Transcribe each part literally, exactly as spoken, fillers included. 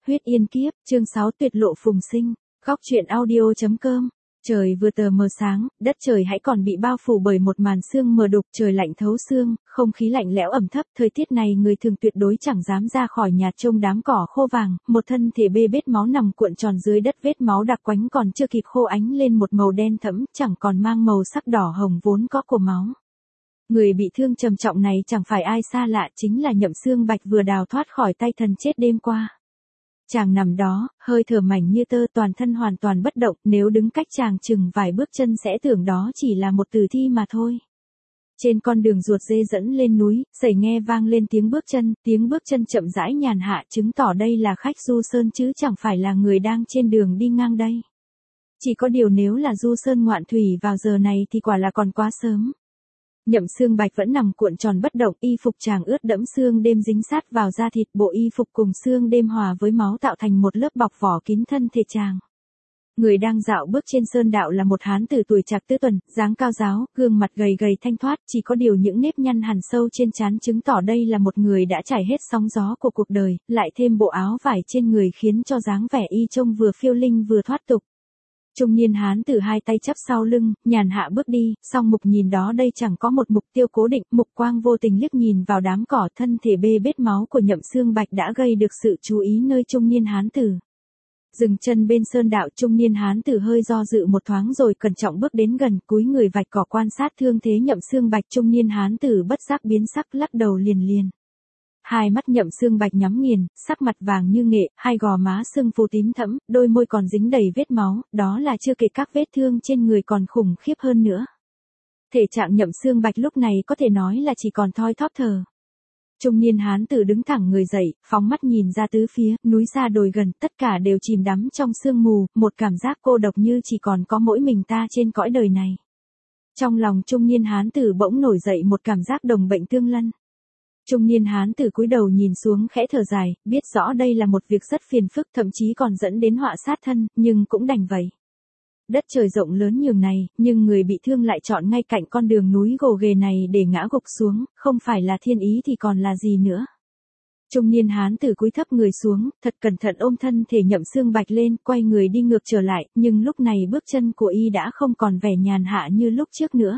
Huyết Yên Kiếp, chương sáu Tuyệt lộ phùng sinh, góc truyện audio.com. Trời vừa tờ mờ sáng, đất trời hãy còn bị bao phủ bởi một màn sương mờ đục, trời lạnh thấu xương, không khí lạnh lẽo ẩm thấp, thời tiết này người thường tuyệt đối chẳng dám ra khỏi nhà trông đám cỏ khô vàng, một thân thể bê bết máu nằm cuộn tròn dưới đất, vết máu đặc quánh còn chưa kịp khô ánh lên một màu đen thẫm, chẳng còn mang màu sắc đỏ hồng vốn có của máu. Người bị thương trầm trọng này chẳng phải ai xa lạ, chính là Nhậm Xương Bạch vừa đào thoát khỏi tay thần chết đêm qua. Chàng nằm đó, hơi thở mảnh như tơ, toàn thân hoàn toàn bất động, nếu đứng cách chàng chừng vài bước chân sẽ tưởng đó chỉ là một tử thi mà thôi. Trên con đường ruột dê dẫn lên núi, sẩy nghe vang lên tiếng bước chân, tiếng bước chân chậm rãi nhàn hạ, chứng tỏ đây là khách du sơn chứ chẳng phải là người đang trên đường đi ngang đây. Chỉ có điều nếu là du sơn ngoạn thủy vào giờ này thì quả là còn quá sớm. Nhậm Xương Bạch vẫn nằm cuộn tròn bất động, y phục chàng ướt đẫm sương đêm dính sát vào da thịt, bộ y phục cùng sương đêm hòa với máu tạo thành một lớp bọc vỏ kín thân thể chàng. Người đang dạo bước trên sơn đạo là một hán tử tuổi trạc tứ tuần, dáng cao ráo, gương mặt gầy gầy thanh thoát, chỉ có điều những nếp nhăn hằn sâu trên trán chứng tỏ đây là một người đã trải hết sóng gió của cuộc đời, lại thêm bộ áo vải trên người khiến cho dáng vẻ y trông vừa phiêu linh vừa thoát tục. Trung niên hán tử hai tay chắp sau lưng, nhàn hạ bước đi, song mục nhìn đó đây chẳng có một mục tiêu cố định, mục quang vô tình liếc nhìn vào đám cỏ, thân thể bê bết máu của Nhậm Xương Bạch đã gây được sự chú ý nơi trung niên hán tử. Dừng chân bên sơn đạo, trung niên hán tử hơi do dự một thoáng rồi cẩn trọng bước đến gần, cúi người vạch cỏ quan sát thương thế Nhậm Xương Bạch. Trung niên hán tử bất giác biến sắc, lắc đầu liền liền. Hai mắt Nhậm Xương Bạch nhắm nghiền, sắc mặt vàng như nghệ, hai gò má sưng phù tím thẫm, đôi môi còn dính đầy vết máu, đó là chưa kể các vết thương trên người còn khủng khiếp hơn nữa. Thể trạng Nhậm Xương Bạch lúc này có thể nói là chỉ còn thoi thóp thở. Trung niên hán tử đứng thẳng người dậy, phóng mắt nhìn ra tứ phía, núi xa đồi gần, tất cả đều chìm đắm trong sương mù, một cảm giác cô độc như chỉ còn có mỗi mình ta trên cõi đời này. Trong lòng trung niên hán tử bỗng nổi dậy một cảm giác đồng bệnh tương lân. Trung niên hán tử cúi đầu nhìn xuống khẽ thở dài, biết rõ đây là một việc rất phiền phức, thậm chí còn dẫn đến họa sát thân, nhưng cũng đành vậy. Đất trời rộng lớn nhường này, nhưng người bị thương lại chọn ngay cạnh con đường núi gồ ghề này để ngã gục xuống, không phải là thiên ý thì còn là gì nữa. Trung niên hán tử cúi thấp người xuống, thật cẩn thận ôm thân thể Nhậm Xương Bạch lên, quay người đi ngược trở lại, nhưng lúc này bước chân của y đã không còn vẻ nhàn hạ như lúc trước nữa.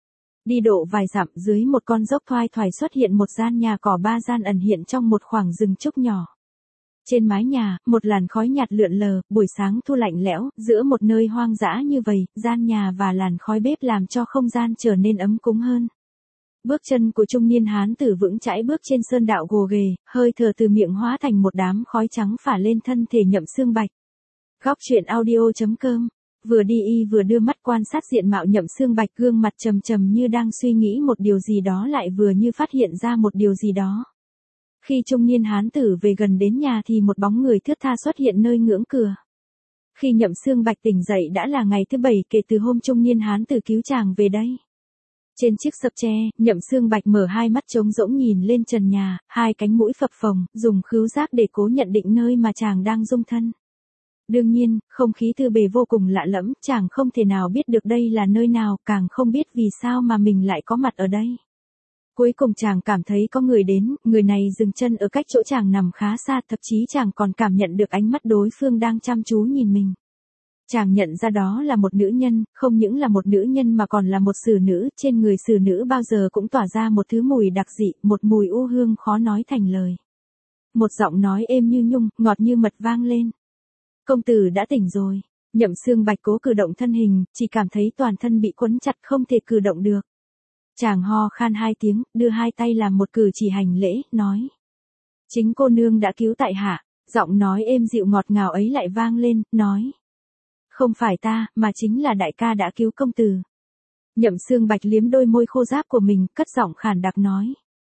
Đi độ vài dặm, dưới một con dốc thoai thoải xuất hiện một gian nhà cỏ ba gian ẩn hiện trong một khoảng rừng trúc nhỏ. Trên mái nhà, một làn khói nhạt lượn lờ, buổi sáng thu lạnh lẽo, giữa một nơi hoang dã như vậy, gian nhà và làn khói bếp làm cho không gian trở nên ấm cúng hơn. Bước chân của trung niên hán tử vững chãi bước trên sơn đạo gồ ghề, hơi thở từ miệng hóa thành một đám khói trắng phả lên thân thể Nhậm Xương Bạch. Góc truyện audio.com. Vừa đi y vừa đưa mắt quan sát diện mạo Nhậm Xương Bạch, gương mặt trầm trầm như đang suy nghĩ một điều gì đó, lại vừa như phát hiện ra một điều gì đó. Khi trung niên hán tử về gần đến nhà thì một bóng người thướt tha xuất hiện nơi ngưỡng cửa. Khi Nhậm Xương Bạch tỉnh dậy đã là ngày thứ bảy kể từ hôm trung niên hán tử cứu chàng về đây. Trên chiếc sập tre, Nhậm Xương Bạch mở hai mắt trống rỗng nhìn lên trần nhà, hai cánh mũi phập phồng, dùng khứu giác để cố nhận định nơi mà chàng đang dung thân. Đương nhiên, không khí tư bề vô cùng lạ lẫm, chàng không thể nào biết được đây là nơi nào, càng không biết vì sao mà mình lại có mặt ở đây. Cuối cùng chàng cảm thấy có người đến, người này dừng chân ở cách chỗ chàng nằm khá xa, thậm chí chàng còn cảm nhận được ánh mắt đối phương đang chăm chú nhìn mình. Chàng nhận ra đó là một nữ nhân, không những là một nữ nhân mà còn là một xử nữ, trên người xử nữ bao giờ cũng tỏa ra một thứ mùi đặc dị, một mùi u hương khó nói thành lời. Một giọng nói êm như nhung, ngọt như mật vang lên. Công tử đã tỉnh rồi. Nhậm Xương Bạch cố cử động thân hình, chỉ cảm thấy toàn thân bị quấn chặt không thể cử động được. Chàng ho khan hai tiếng, đưa hai tay làm một cử chỉ hành lễ, nói. Chính cô nương đã cứu tại hạ. Giọng nói êm dịu ngọt ngào ấy lại vang lên, nói. Không phải ta, mà chính là đại ca đã cứu công tử. Nhậm Xương Bạch liếm đôi môi khô ráp của mình, cất giọng khàn đặc nói.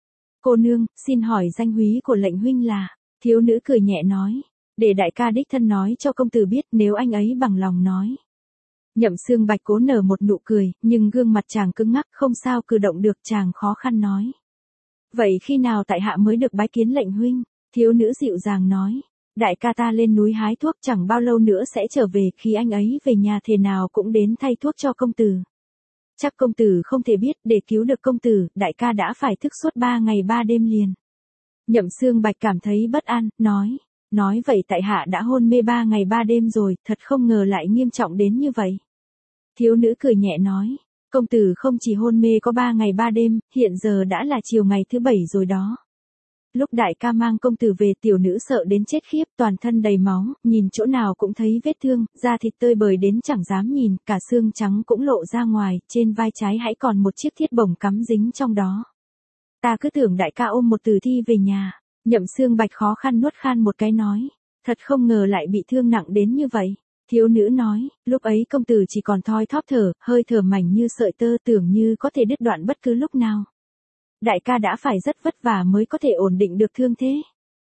Cô nương, xin hỏi danh húy của lệnh huynh là. Thiếu nữ cười nhẹ nói. Để đại ca đích thân nói cho công tử biết, nếu anh ấy bằng lòng nói. Nhậm Xương Bạch cố nở một nụ cười, nhưng gương mặt chàng cứng ngắc, không sao cử động được, chàng khó khăn nói. Vậy khi nào tại hạ mới được bái kiến lệnh huynh? Thiếu nữ dịu dàng nói. Đại ca ta lên núi hái thuốc, chẳng bao lâu nữa sẽ trở về, khi anh ấy về nhà thế nào cũng đến thay thuốc cho công tử. Chắc công tử không thể biết, để cứu được công tử, đại ca đã phải thức suốt ba ngày ba đêm liền. Nhậm Xương Bạch cảm thấy bất an, nói. nói vậy tại hạ đã hôn mê ba ngày ba đêm rồi, thật không ngờ lại nghiêm trọng đến như vậy. Thiếu nữ cười nhẹ nói, công tử không chỉ hôn mê có ba ngày ba đêm, hiện giờ đã là chiều ngày thứ bảy rồi đó. Lúc đại ca mang công tử về, tiểu nữ sợ đến chết khiếp, toàn thân đầy máu, nhìn chỗ nào cũng thấy vết thương, da thịt tơi bời đến chẳng dám nhìn, cả xương trắng cũng lộ ra ngoài, trên vai trái hãy còn một chiếc thiết bổng cắm dính trong đó. Ta cứ tưởng đại ca ôm một tử thi về nhà. Nhậm Xương Bạch khó khăn nuốt khan một cái nói, thật không ngờ lại bị thương nặng đến như vậy. Thiếu nữ nói, lúc ấy công tử chỉ còn thoi thóp thở, hơi thở mảnh như sợi tơ, tưởng như có thể đứt đoạn bất cứ lúc nào. Đại ca đã phải rất vất vả mới có thể ổn định được thương thế.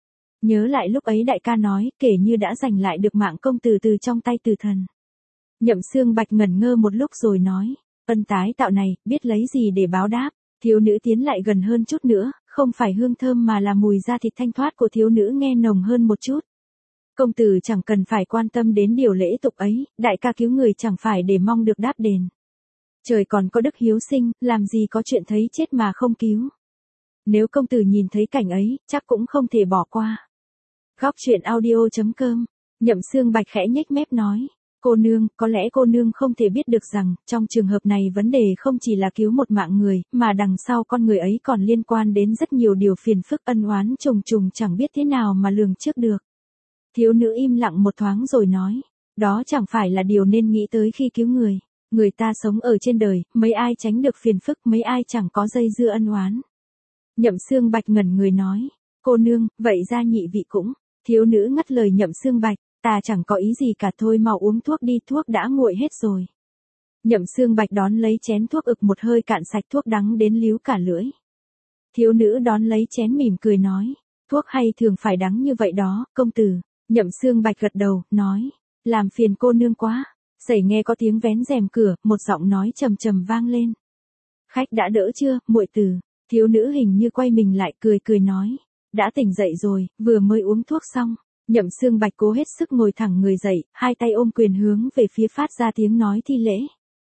Nhớ lại lúc ấy đại ca nói, kể như đã giành lại được mạng công tử từ trong tay tử thần. Nhậm Xương Bạch ngẩn ngơ một lúc rồi nói, ân tái tạo này, biết lấy gì để báo đáp. Thiếu nữ tiến lại gần hơn chút nữa, không phải hương thơm mà là mùi da thịt thanh thoát của thiếu nữ nghe nồng hơn một chút. Công tử chẳng cần phải quan tâm đến điều lễ tục ấy, đại ca cứu người chẳng phải để mong được đáp đền. Trời còn có đức hiếu sinh, làm gì có chuyện thấy chết mà không cứu. Nếu công tử nhìn thấy cảnh ấy, chắc cũng không thể bỏ qua. Góc truyện audio chấm com. Nhậm Xương Bạch khẽ nhếch mép nói, cô nương, có lẽ cô nương không thể biết được rằng, trong trường hợp này vấn đề không chỉ là cứu một mạng người, mà đằng sau con người ấy còn liên quan đến rất nhiều điều phiền phức ân oán trùng trùng chẳng biết thế nào mà lường trước được. Thiếu nữ im lặng một thoáng rồi nói, đó chẳng phải là điều nên nghĩ tới khi cứu người. Người ta sống ở trên đời, mấy ai tránh được phiền phức, mấy ai chẳng có dây dưa ân oán. Nhậm Xương Bạch ngẩn người nói, cô nương, vậy ra nhị vị cũng. Thiếu nữ ngắt lời Nhậm Xương Bạch, ta chẳng có ý gì cả, thôi mau uống thuốc đi, thuốc đã nguội hết rồi. Nhậm Xương Bạch đón lấy chén thuốc ực một hơi cạn sạch, thuốc đắng đến líu cả lưỡi. Thiếu nữ đón lấy chén mỉm cười nói, thuốc hay thường phải đắng như vậy đó, công tử. Nhậm Xương Bạch gật đầu, nói, làm phiền cô nương quá. Sẩy nghe có tiếng vén rèm cửa, một giọng nói trầm trầm vang lên. Khách đã đỡ chưa, muội tử? Thiếu nữ hình như quay mình lại cười cười nói, đã tỉnh dậy rồi, vừa mới uống thuốc xong. Nhậm Xương Bạch cố hết sức ngồi thẳng người dậy, hai tay ôm quyền hướng về phía phát ra tiếng nói thi lễ.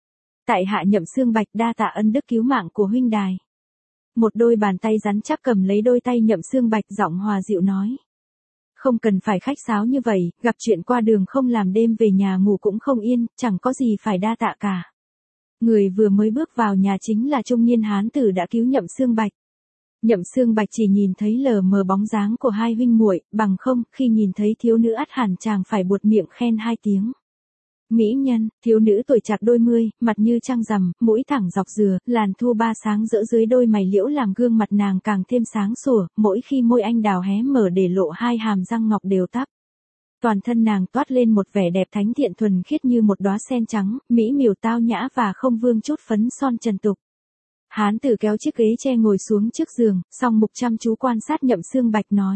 Tại hạ Nhậm Xương Bạch đa tạ ân đức cứu mạng của huynh đài. Một đôi bàn tay rắn chắc cầm lấy đôi tay Nhậm Xương Bạch, giọng hòa dịu nói. Không cần phải khách sáo như vậy, gặp chuyện qua đường không làm đêm về nhà ngủ cũng không yên, chẳng có gì phải đa tạ cả. Người vừa mới bước vào nhà chính là trung niên hán tử đã cứu Nhậm Xương Bạch. Nhậm Xương Bạch chỉ nhìn thấy lờ mờ bóng dáng của hai huynh muội, bằng không, khi nhìn thấy thiếu nữ ắt hẳn chàng phải buột miệng khen hai tiếng. Mỹ nhân, thiếu nữ tuổi trạc đôi mươi, mặt như trăng rằm, mũi thẳng dọc dừa, làn thu ba sáng rỡ dưới đôi mày liễu làm gương mặt nàng càng thêm sáng sủa, mỗi khi môi anh đào hé mở để lộ hai hàm răng ngọc đều tắp. Toàn thân nàng toát lên một vẻ đẹp thánh thiện thuần khiết như một đóa sen trắng, mỹ miều tao nhã và không vương chút phấn son trần tục. Hán tử kéo chiếc ghế tre ngồi xuống trước giường, song mục chăm chú quan sát Nhậm Xương Bạch nói.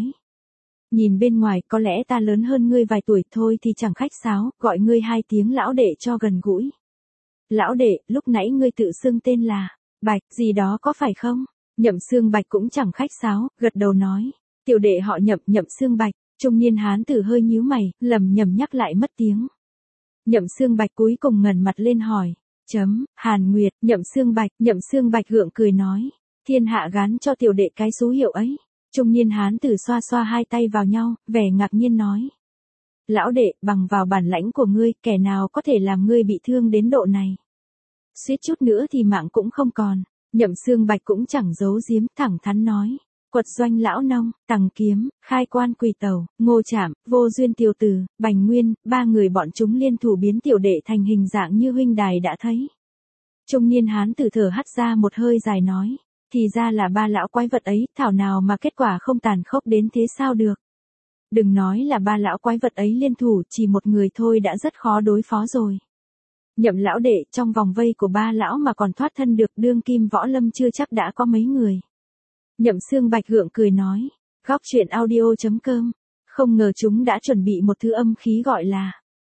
Nhìn bên ngoài, có lẽ ta lớn hơn ngươi vài tuổi thôi thì chẳng khách sáo, gọi ngươi hai tiếng lão đệ cho gần gũi. Lão đệ, lúc nãy ngươi tự xưng tên là Bạch, gì đó có phải không? Nhậm Xương Bạch cũng chẳng khách sáo, gật đầu nói. Tiểu đệ họ Nhậm, Nhậm Xương Bạch. Trung niên hán tử hơi nhíu mày, lầm nhầm nhắc lại mất tiếng. Nhậm Xương Bạch cuối cùng ngẩng mặt lên hỏi. Chấm, Hàn Nguyệt, Nhậm Xương Bạch, Nhậm Xương Bạch gượng cười nói. Thiên hạ gán cho tiểu đệ cái số hiệu ấy. Trung niên hán tử xoa xoa hai tay vào nhau, vẻ ngạc nhiên nói. Lão đệ, bằng vào bản lãnh của ngươi, kẻ nào có thể làm ngươi bị thương đến độ này. Suýt chút nữa thì mạng cũng không còn. Nhậm Xương Bạch cũng chẳng giấu giếm, thẳng thắn nói. Quật Doanh lão nông, Tằng Kiếm, Khai Quan Quỳ Tẩu, Ngô Trảm, Vô Duyên Tiêu Tử, Bành Nguyên, ba người bọn chúng liên thủ biến tiểu đệ thành hình dạng như huynh đài đã thấy. Trung niên hán tử thở hắt ra một hơi dài nói. Thì ra là ba lão quái vật ấy, thảo nào mà kết quả không tàn khốc đến thế sao được. Đừng nói là ba lão quái vật ấy liên thủ, chỉ một người thôi đã rất khó đối phó rồi. Nhậm lão đệ, trong vòng vây của ba lão mà còn thoát thân được, đương kim võ lâm chưa chắc đã có mấy người. Nhậm Xương Bạch gượng cười nói, góc truyện audio chấm com, không ngờ chúng đã chuẩn bị một thứ âm khí gọi là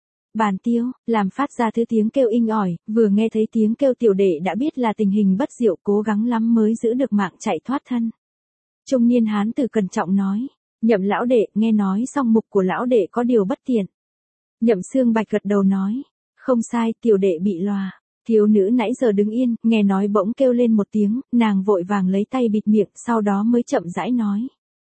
bàn tiêu, làm phát ra thứ tiếng kêu inh ỏi, vừa nghe thấy tiếng kêu tiểu đệ đã biết là tình hình bất diệu, cố gắng lắm mới giữ được mạng chạy thoát thân. Trung niên hán tử cẩn trọng nói, Nhậm lão đệ, nghe nói song mục của lão đệ có điều bất tiện. Nhậm Xương Bạch gật đầu nói, không sai, tiểu đệ bị lòa. Thiếu nữ nãy giờ đứng yên, nghe nói bỗng kêu lên một tiếng, nàng vội vàng lấy tay bịt miệng, sau đó mới chậm rãi nói.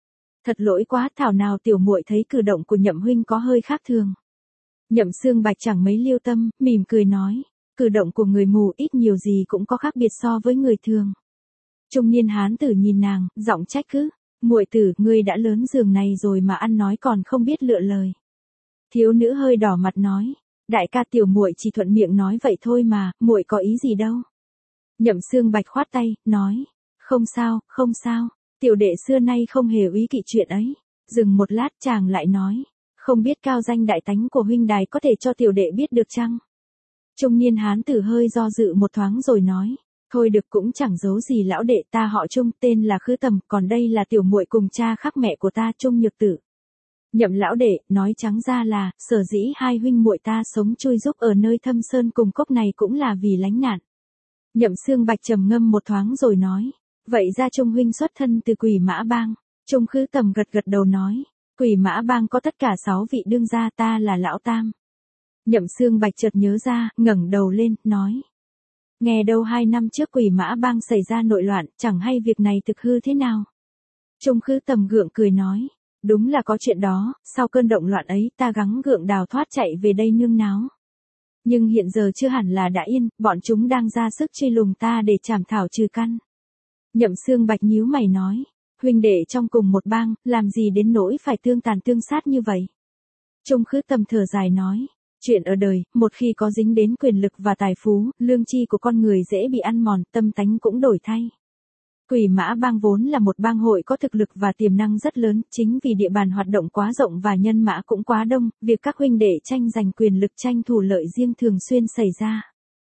Thật lỗi quá, thảo nào tiểu muội thấy cử động của Nhậm huynh có hơi khác thường. Nhậm Xương Bạch chẳng mấy lưu tâm, mỉm cười nói, cử động của người mù ít nhiều gì cũng có khác biệt so với người thường. Trung niên hán tử nhìn nàng, giọng trách cứ, muội tử, ngươi đã lớn giường này rồi mà ăn nói còn không biết lựa lời. Thiếu nữ hơi đỏ mặt nói, đại ca, tiểu muội chỉ thuận miệng nói vậy thôi mà, muội có ý gì đâu. Nhậm Xương Bạch khoát tay, nói, không sao, không sao, tiểu đệ xưa nay không hề úy kỵ chuyện ấy. Dừng một lát chàng lại nói, không biết cao danh đại tánh của huynh đài có thể cho tiểu đệ biết được chăng? Trung niên hán tử hơi do dự một thoáng rồi nói, thôi được, cũng chẳng giấu gì lão đệ, ta họ Trung, tên là Khứ Tầm, còn đây là tiểu muội cùng cha khác mẹ của ta, Trung Nhược Tử. Nhậm lão đệ, nói trắng ra là, sở dĩ hai huynh muội ta sống chui rúc ở nơi thâm sơn cùng cốc này cũng là vì lánh nạn. Nhậm Xương Bạch trầm ngâm một thoáng rồi nói, vậy ra Trung huynh xuất thân từ Quỷ Mã Bang. Trung Khứ Tầm gật gật đầu nói, Quỷ Mã Bang có tất cả sáu vị đương gia, ta là lão tam. Nhậm Xương Bạch chợt nhớ ra, ngẩng đầu lên, nói, nghe đâu hai năm trước Quỷ Mã Bang xảy ra nội loạn, chẳng hay việc này thực hư thế nào. Trung Khứ Tầm gượng cười nói, đúng là có chuyện đó, sau cơn động loạn ấy ta gắng gượng đào thoát chạy về đây nương náo. Nhưng hiện giờ chưa hẳn là đã yên, bọn chúng đang ra sức truy lùng ta để trảm thảo trừ căn. Nhậm Xương Bạch nhíu mày nói, huynh đệ trong cùng một bang, làm gì đến nỗi phải tương tàn tương sát như vậy. Trung Khứ Tầm thở dài nói, chuyện ở đời, một khi có dính đến quyền lực và tài phú, lương tri của con người dễ bị ăn mòn, tâm tánh cũng đổi thay. Quỷ Mã Bang vốn là một bang hội có thực lực và tiềm năng rất lớn, chính vì địa bàn hoạt động quá rộng và nhân mã cũng quá đông, việc các huynh đệ tranh giành quyền lực tranh thủ lợi riêng thường xuyên xảy ra.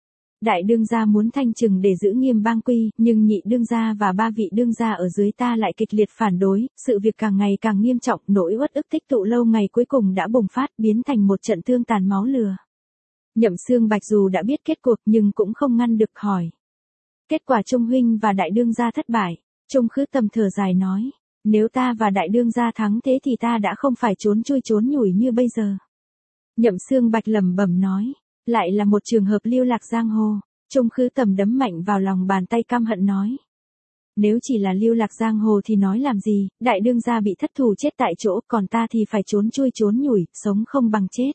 Đại đương gia muốn thanh trừng để giữ nghiêm bang quy, nhưng nhị đương gia và ba vị đương gia ở dưới ta lại kịch liệt phản đối, sự việc càng ngày càng nghiêm trọng, nỗi uất ức tích tụ lâu ngày cuối cùng đã bùng phát, biến thành một trận thương tàn máu lửa. Nhậm Xương Bạch dù đã biết kết cuộc nhưng cũng không ngăn được, hỏi. Kết quả Trung huynh và đại đương gia thất bại. Trung Khứ Tầm thở dài nói, nếu ta và đại đương gia thắng thế thì ta đã không phải trốn chui trốn nhủi như bây giờ. Nhậm Xương Bạch lẩm bẩm nói, lại là một trường hợp lưu lạc giang hồ. Trung Khứ Tầm đấm mạnh vào lòng bàn tay căm hận nói, nếu chỉ là lưu lạc giang hồ thì nói làm gì, đại đương gia bị thất thủ chết tại chỗ, còn ta thì phải trốn chui trốn nhủi, sống không bằng chết.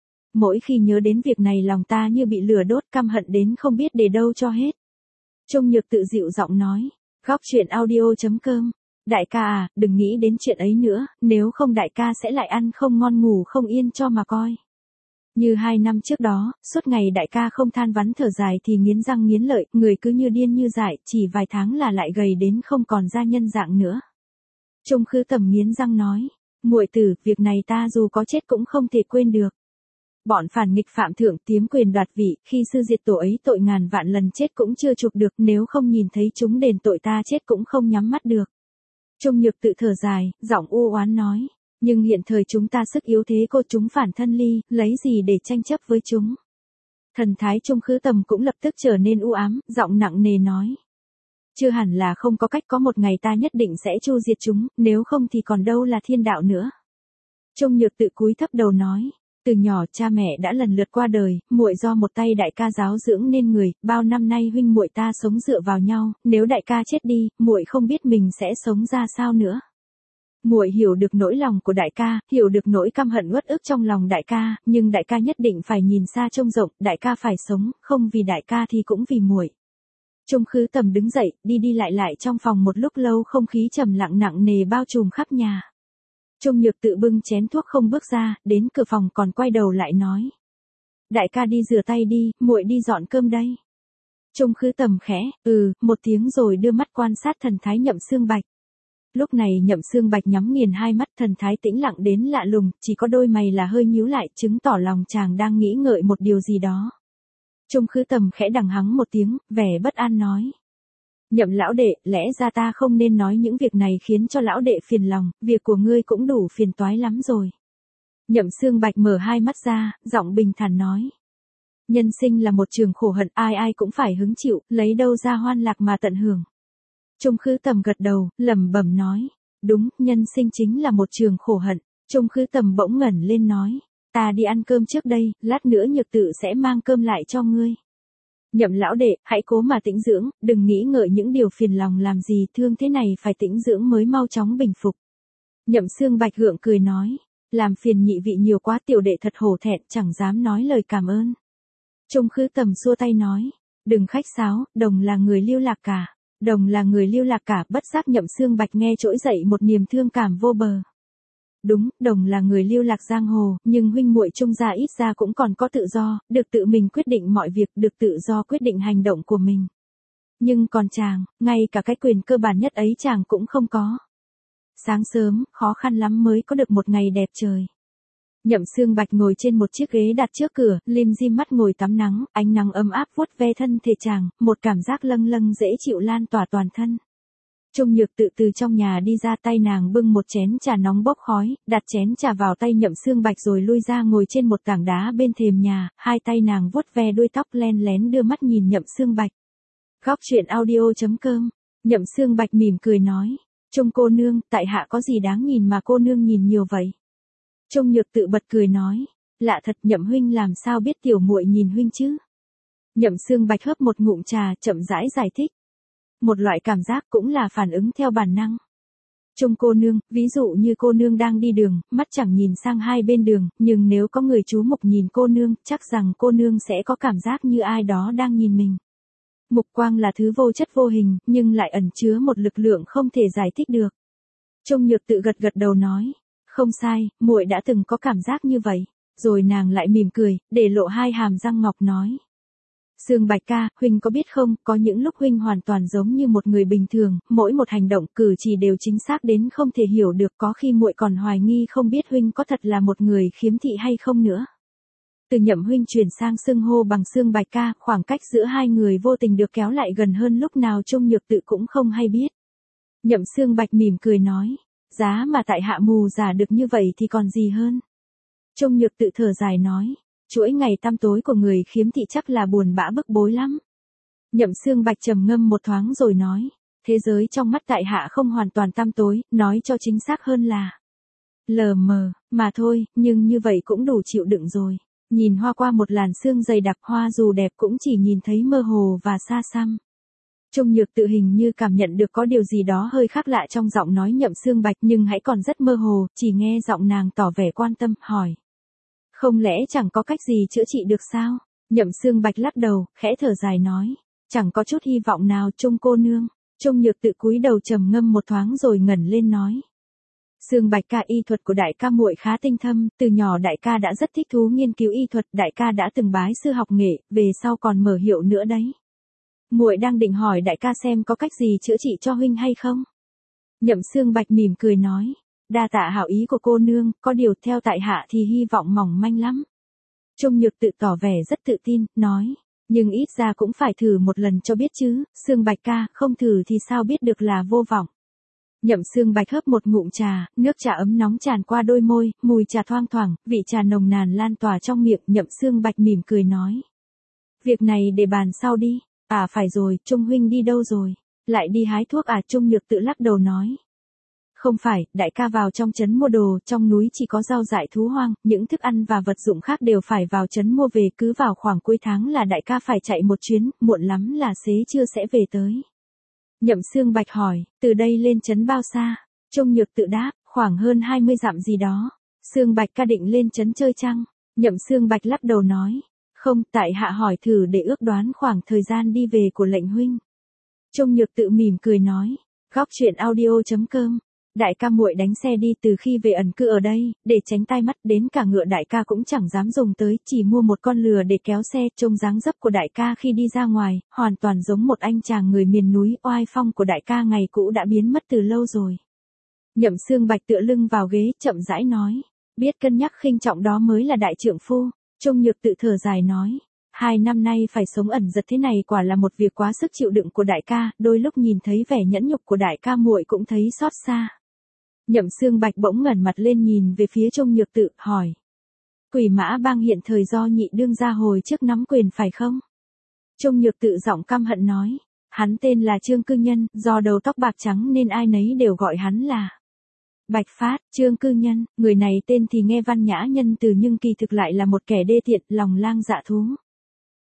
Mỗi khi nhớ đến việc này lòng ta như bị lửa đốt, căm hận đến không biết để đâu cho hết. Trung Nhược Tự dịu giọng nói, góc truyện audio chấm com, đại ca à, đừng nghĩ đến chuyện ấy nữa, nếu không đại ca sẽ lại ăn không ngon ngủ không yên cho mà coi. Như hai năm trước đó, suốt ngày đại ca không than vắn thở dài thì nghiến răng nghiến lợi, người cứ như điên như dại, chỉ vài tháng là lại gầy đến không còn ra nhân dạng nữa. Trung Khứ Tầm nghiến răng nói, muội tử, việc này ta dù có chết cũng không thể quên được. Bọn phản nghịch phạm thượng tiếm quyền đoạt vị, khi sư diệt tổ ấy tội ngàn vạn lần chết cũng chưa chụp được, nếu không nhìn thấy chúng đền tội ta chết cũng không nhắm mắt được. Trung Nhược Tự thở dài, giọng u oán nói, nhưng hiện thời chúng ta sức yếu thế, cô chúng phản thân ly, lấy gì để tranh chấp với chúng. Thần thái Trung Khứ Tầm cũng lập tức trở nên u ám, giọng nặng nề nói, chưa hẳn là không có cách, có một ngày ta nhất định sẽ chu diệt chúng, nếu không thì còn đâu là thiên đạo nữa. Trung Nhược Tự cúi thấp đầu nói, từ nhỏ cha mẹ đã lần lượt qua đời, muội do một tay đại ca giáo dưỡng nên người, bao năm nay huynh muội ta sống dựa vào nhau, nếu đại ca chết đi, muội không biết mình sẽ sống ra sao nữa. Muội hiểu được nỗi lòng của đại ca, hiểu được nỗi căm hận uất ức trong lòng đại ca, nhưng đại ca nhất định phải nhìn xa trông rộng, đại ca phải sống, không vì đại ca thì cũng vì muội. Trung Khứ Tầm đứng dậy, đi đi lại lại trong phòng một lúc lâu, không khí trầm lặng nặng nề bao trùm khắp nhà. Trung Nhược Tự bưng chén thuốc không bước ra, đến cửa phòng còn quay đầu lại nói, đại ca đi rửa tay đi, muội đi dọn cơm đây. Trung Khứ Tầm khẽ, ừ, một tiếng rồi đưa mắt quan sát thần thái Nhậm Xương Bạch. Lúc này Nhậm Xương Bạch nhắm nghiền hai mắt, thần thái tĩnh lặng đến lạ lùng, chỉ có đôi mày là hơi nhíu lại, chứng tỏ lòng chàng đang nghĩ ngợi một điều gì đó. Trung Khứ Tầm khẽ đằng hắng một tiếng, vẻ bất an nói, Nhậm lão đệ, lẽ ra ta không nên nói những việc này khiến cho lão đệ phiền lòng, việc của ngươi cũng đủ phiền toái lắm rồi. Nhậm Xương Bạch mở hai mắt ra, giọng bình thản nói, nhân sinh là một trường khổ hận, ai ai cũng phải hứng chịu, lấy đâu ra hoan lạc mà tận hưởng. Trung Khứ Tầm gật đầu, lẩm bẩm nói, đúng, nhân sinh chính là một trường khổ hận. Trung Khứ Tầm bỗng ngẩng lên nói, ta đi ăn cơm trước đây, lát nữa Nhược Tự sẽ mang cơm lại cho ngươi. Nhậm lão đệ, hãy cố mà tĩnh dưỡng, đừng nghĩ ngợi những điều phiền lòng làm gì, thương thế này phải tĩnh dưỡng mới mau chóng bình phục. Nhậm Xương Bạch gượng cười nói, làm phiền nhị vị nhiều quá, tiểu đệ thật hổ thẹn, chẳng dám nói lời cảm ơn. Trung Khứ Tầm xua tay nói, đừng khách sáo, đồng là người Lưu Lạc cả, đồng là người Lưu Lạc cả. Bất giác Nhậm Xương Bạch nghe trỗi dậy một niềm thương cảm vô bờ. Đúng, đồng là người Lưu Lạc giang hồ, nhưng huynh muội Trung gia ít ra cũng còn có tự do, được tự mình quyết định mọi việc, được tự do quyết định hành động của mình. Nhưng còn chàng, ngay cả cái quyền cơ bản nhất ấy chàng cũng không có. Sáng sớm, khó khăn lắm mới có được một ngày đẹp trời. Nhậm Xương Bạch ngồi trên một chiếc ghế đặt trước cửa, lim dim mắt ngồi tắm nắng, ánh nắng ấm áp vuốt ve thân thể chàng, một cảm giác lâng lâng dễ chịu lan tỏa toàn thân. Trung Nhược Tự từ trong nhà đi ra, tay nàng bưng một chén trà nóng bốc khói, đặt chén trà vào tay Nhậm Xương Bạch rồi lui ra ngồi trên một tảng đá bên thềm nhà, hai tay nàng vuốt ve đuôi tóc len lén đưa mắt nhìn Nhậm Xương Bạch. Góc truyện audio chấm com. Nhậm Xương Bạch mỉm cười nói, Trung cô nương, tại hạ có gì đáng nhìn mà cô nương nhìn nhiều vậy? Trung Nhược Tự bật cười nói, lạ thật, Nhậm huynh làm sao biết tiểu muội nhìn huynh chứ? Nhậm Xương Bạch hớp một ngụm trà, chậm rãi giải thích. Một loại cảm giác cũng là phản ứng theo bản năng. Trung cô nương, ví dụ như cô nương đang đi đường, mắt chẳng nhìn sang hai bên đường, nhưng nếu có người chú mục nhìn cô nương, chắc rằng cô nương sẽ có cảm giác như ai đó đang nhìn mình. Mục quang là thứ vô chất vô hình, nhưng lại ẩn chứa một lực lượng không thể giải thích được. Trung Nhược Tự gật gật đầu nói, không sai, muội đã từng có cảm giác như vậy. Rồi nàng lại mỉm cười, để lộ hai hàm răng ngọc nói. Xương Bạch ca, huynh có biết không, có những lúc huynh hoàn toàn giống như một người bình thường, mỗi một hành động cử chỉ đều chính xác đến không thể hiểu được, có khi muội còn hoài nghi không biết huynh có thật là một người khiếm thị hay không nữa. Từ Nhậm huynh chuyển sang xưng hô bằng Xương Bạch ca, khoảng cách giữa hai người vô tình được kéo lại gần hơn lúc nào Trung Nhược Tự cũng không hay biết. Nhậm Xương Bạch mỉm cười nói, giá mà tại hạ mù giả được như vậy thì còn gì hơn. Trung Nhược Tự thở dài nói, chuỗi ngày tăm tối của người khiếm thị chắc là buồn bã bức bối lắm. Nhậm Xương Bạch trầm ngâm một thoáng rồi nói, thế giới trong mắt tại hạ không hoàn toàn tăm tối, nói cho chính xác hơn là lờ mờ, mà thôi, nhưng như vậy cũng đủ chịu đựng rồi. Nhìn hoa qua một làn sương dày đặc, hoa dù đẹp cũng chỉ nhìn thấy mơ hồ và xa xăm. Trung Nhược Tự hình như cảm nhận được có điều gì đó hơi khác lạ trong giọng nói Nhậm Xương Bạch, nhưng hãy còn rất mơ hồ, chỉ nghe giọng nàng tỏ vẻ quan tâm, hỏi. Không lẽ chẳng có cách gì chữa trị được sao? Nhậm Xương Bạch lắc đầu, khẽ thở dài nói, chẳng có chút hy vọng nào Trung cô nương. Trung Nhược Tự cúi đầu trầm ngâm một thoáng rồi ngẩng lên nói. Xương Bạch ca, y thuật của đại ca muội khá tinh thâm, từ nhỏ đại ca đã rất thích thú nghiên cứu y thuật, đại ca đã từng bái sư học nghệ, về sau còn mở hiệu nữa đấy. Muội đang định hỏi đại ca xem có cách gì chữa trị cho huynh hay không? Nhậm Xương Bạch mỉm cười nói, đa tạ hảo ý của cô nương, có điều theo tại hạ thì hy vọng mỏng manh lắm. Trung Nhược Tự tỏ vẻ rất tự tin, nói, nhưng ít ra cũng phải thử một lần cho biết chứ, Xương Bạch ca, không thử thì sao biết được là vô vọng. Nhậm Xương Bạch hớp một ngụm trà, nước trà ấm nóng tràn qua đôi môi, mùi trà thoang thoảng, vị trà nồng nàn lan tỏa trong miệng. Nhậm Xương Bạch mỉm cười nói, việc này để bàn sau đi. À phải rồi, Trung huynh đi đâu rồi? Lại đi hái thuốc à? Trung Nhược Tự lắc đầu nói. Không phải, đại ca vào trong trấn mua đồ, trong núi chỉ có rau dại thú hoang, những thức ăn và vật dụng khác đều phải vào trấn mua về, cứ vào khoảng cuối tháng là đại ca phải chạy một chuyến, muộn lắm là xế trưa sẽ về tới. Nhậm Xương Bạch hỏi, từ đây lên trấn bao xa? Trung Nhược Tự đáp, khoảng hơn hai mươi dặm gì đó. Xương Bạch ca định lên trấn chơi chăng? Nhậm Xương Bạch lắc đầu nói, không, tại hạ hỏi thử để ước đoán khoảng thời gian đi về của lệnh huynh. Trung Nhược Tự mỉm cười nói, góc truyện audio chấm com. Đại ca muội đánh xe đi, từ khi về ẩn cư ở đây, để tránh tai mắt, đến cả ngựa đại ca cũng chẳng dám dùng tới, chỉ mua một con lừa để kéo xe. Trông dáng dấp của đại ca khi đi ra ngoài, hoàn toàn giống một anh chàng người miền núi, oai phong của đại ca ngày cũ đã biến mất từ lâu rồi. Nhậm Xương Bạch tựa lưng vào ghế, chậm rãi nói, biết cân nhắc khinh trọng đó mới là đại trượng phu. Trung Nhược Tự thở dài nói, hai năm nay phải sống ẩn giật thế này quả là một việc quá sức chịu đựng của đại ca, đôi lúc nhìn thấy vẻ nhẫn nhục của đại ca muội cũng thấy xót xa. Nhậm Xương Bạch bỗng ngẩng mặt lên nhìn về phía Trung Nhược Tự, hỏi. Quỷ Mã Bang hiện thời do nhị đương gia hồi trước nắm quyền phải không? Trung Nhược Tự giọng căm hận nói, hắn tên là Trương Cư Nhân, do đầu tóc bạc trắng nên ai nấy đều gọi hắn là Bạch Phát. Trương Cư Nhân, người này tên thì nghe văn nhã nhân từ nhưng kỳ thực lại là một kẻ đê tiện, lòng lang dạ thú.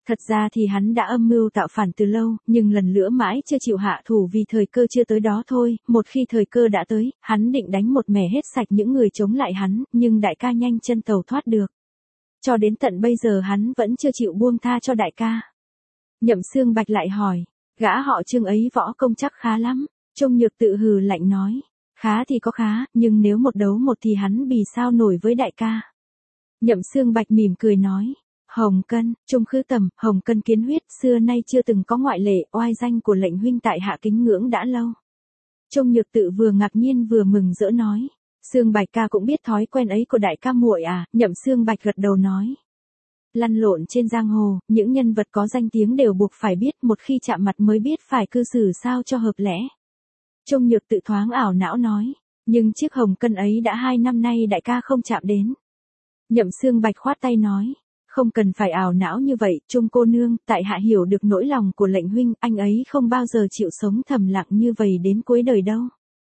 Thật ra thì hắn đã âm mưu tạo phản từ lâu, nhưng lần nữa mãi chưa chịu hạ thủ vì thời cơ chưa tới đó thôi, một khi thời cơ đã tới, hắn định đánh một mẻ hết sạch những người chống lại hắn, nhưng đại ca nhanh chân tàu thoát được. Cho đến tận bây giờ hắn vẫn chưa chịu buông tha cho đại ca. Nhậm Xương Bạch lại hỏi, gã họ Trương ấy võ công chắc khá lắm. Trung Nhược tự hừ lạnh nói, khá thì có khá, nhưng nếu một đấu một thì hắn bì sao nổi với đại ca. Nhậm Xương Bạch mỉm cười nói, Hồng Cân, Trung Khứ Tầm, Hồng Cân kiến huyết, xưa nay chưa từng có ngoại lệ, oai danh của lệnh huynh tại hạ kính ngưỡng đã lâu. Trung Nhược tự vừa ngạc nhiên vừa mừng rỡ nói, Xương Bạch ca cũng biết thói quen ấy của đại ca muội à. Nhậm Xương Bạch gật đầu nói, lăn lộn trên giang hồ, những nhân vật có danh tiếng đều buộc phải biết, một khi chạm mặt mới biết phải cư xử sao cho hợp lẽ. Trung Nhược tự thoáng ảo não nói, nhưng chiếc Hồng Cân ấy đã hai năm nay đại ca không chạm đến. Nhậm Xương Bạch khoát tay nói, không cần phải ảo não như vậy, Trung cô nương, tại hạ hiểu được nỗi lòng của lệnh huynh, anh ấy không bao giờ chịu sống thầm lặng như vậy đến cuối đời đâu.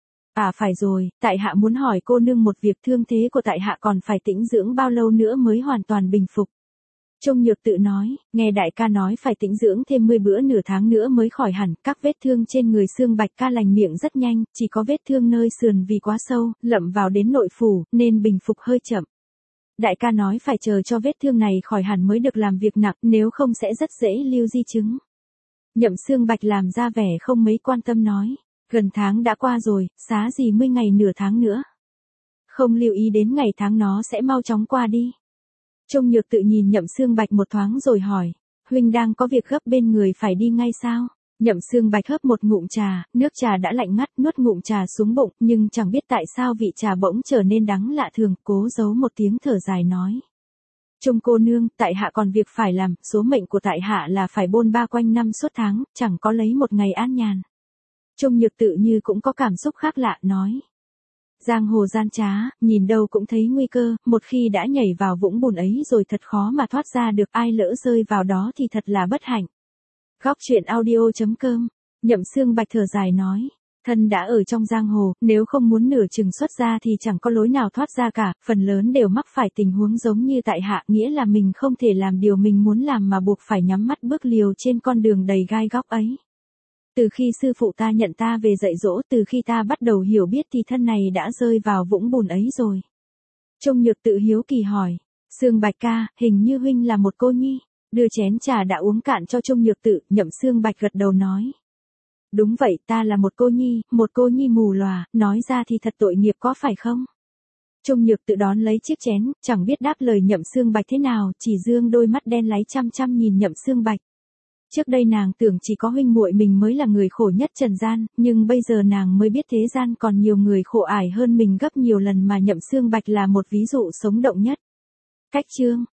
À phải rồi, tại hạ muốn hỏi cô nương một việc, thương thế của tại hạ còn phải tĩnh dưỡng bao lâu nữa mới hoàn toàn bình phục. Trung Nhược tự nói, nghe đại ca nói phải tĩnh dưỡng thêm mười bữa nửa tháng nữa mới khỏi hẳn, các vết thương trên người Xương Bạch ca lành miệng rất nhanh, chỉ có vết thương nơi sườn vì quá sâu, lậm vào đến nội phủ, nên bình phục hơi chậm. Đại ca nói phải chờ cho vết thương này khỏi hẳn mới được làm việc nặng, nếu không sẽ rất dễ lưu di chứng. Nhậm Xương Bạch làm ra vẻ không mấy quan tâm nói, gần tháng đã qua rồi, xá gì mươi ngày nửa tháng nữa. Không lưu ý đến ngày tháng nó sẽ mau chóng qua đi. Trung Nhược tự nhìn Nhậm Xương Bạch một thoáng rồi hỏi, huynh đang có việc gấp bên người phải đi ngay sao? Nhậm Xương Bạch hớp một ngụm trà, nước trà đã lạnh ngắt, nuốt ngụm trà xuống bụng, nhưng chẳng biết tại sao vị trà bỗng trở nên đắng lạ thường, cố giấu một tiếng thở dài nói. Trung cô nương, tại hạ còn việc phải làm, số mệnh của tại hạ là phải bôn ba quanh năm suốt tháng, chẳng có lấy một ngày an nhàn. Trung Nhược tự như cũng có cảm xúc khác lạ, nói. Giang hồ gian trá, nhìn đâu cũng thấy nguy cơ, một khi đã nhảy vào vũng bùn ấy rồi thật khó mà thoát ra được, ai lỡ rơi vào đó thì thật là bất hạnh. Góc truyện audio chấm com, Nhậm Xương Bạch thở dài nói, thân đã ở trong giang hồ, nếu không muốn nửa chừng xuất ra thì chẳng có lối nào thoát ra cả, phần lớn đều mắc phải tình huống giống như tại hạ, nghĩa là mình không thể làm điều mình muốn làm mà buộc phải nhắm mắt bước liều trên con đường đầy gai góc ấy. Từ khi sư phụ ta nhận ta về dạy dỗ, từ khi ta bắt đầu hiểu biết thì thân này đã rơi vào vũng bùn ấy rồi. Trung Nhược tự hiếu kỳ hỏi, Xương Bạch ca, hình như huynh là một cô nhi. Đưa chén trà đã uống cạn cho Trung Nhược tự, Nhậm Xương Bạch gật đầu nói. Đúng vậy, ta là một cô nhi, một cô nhi mù lòa, nói ra thì thật tội nghiệp có phải không? Trung Nhược tự đón lấy chiếc chén, chẳng biết đáp lời Nhậm Xương Bạch thế nào, chỉ dương đôi mắt đen láy chăm chăm nhìn Nhậm Xương Bạch. Trước đây nàng tưởng chỉ có huynh muội mình mới là người khổ nhất trần gian, nhưng bây giờ nàng mới biết thế gian còn nhiều người khổ ải hơn mình gấp nhiều lần mà Nhậm Xương Bạch là một ví dụ sống động nhất. Cách chương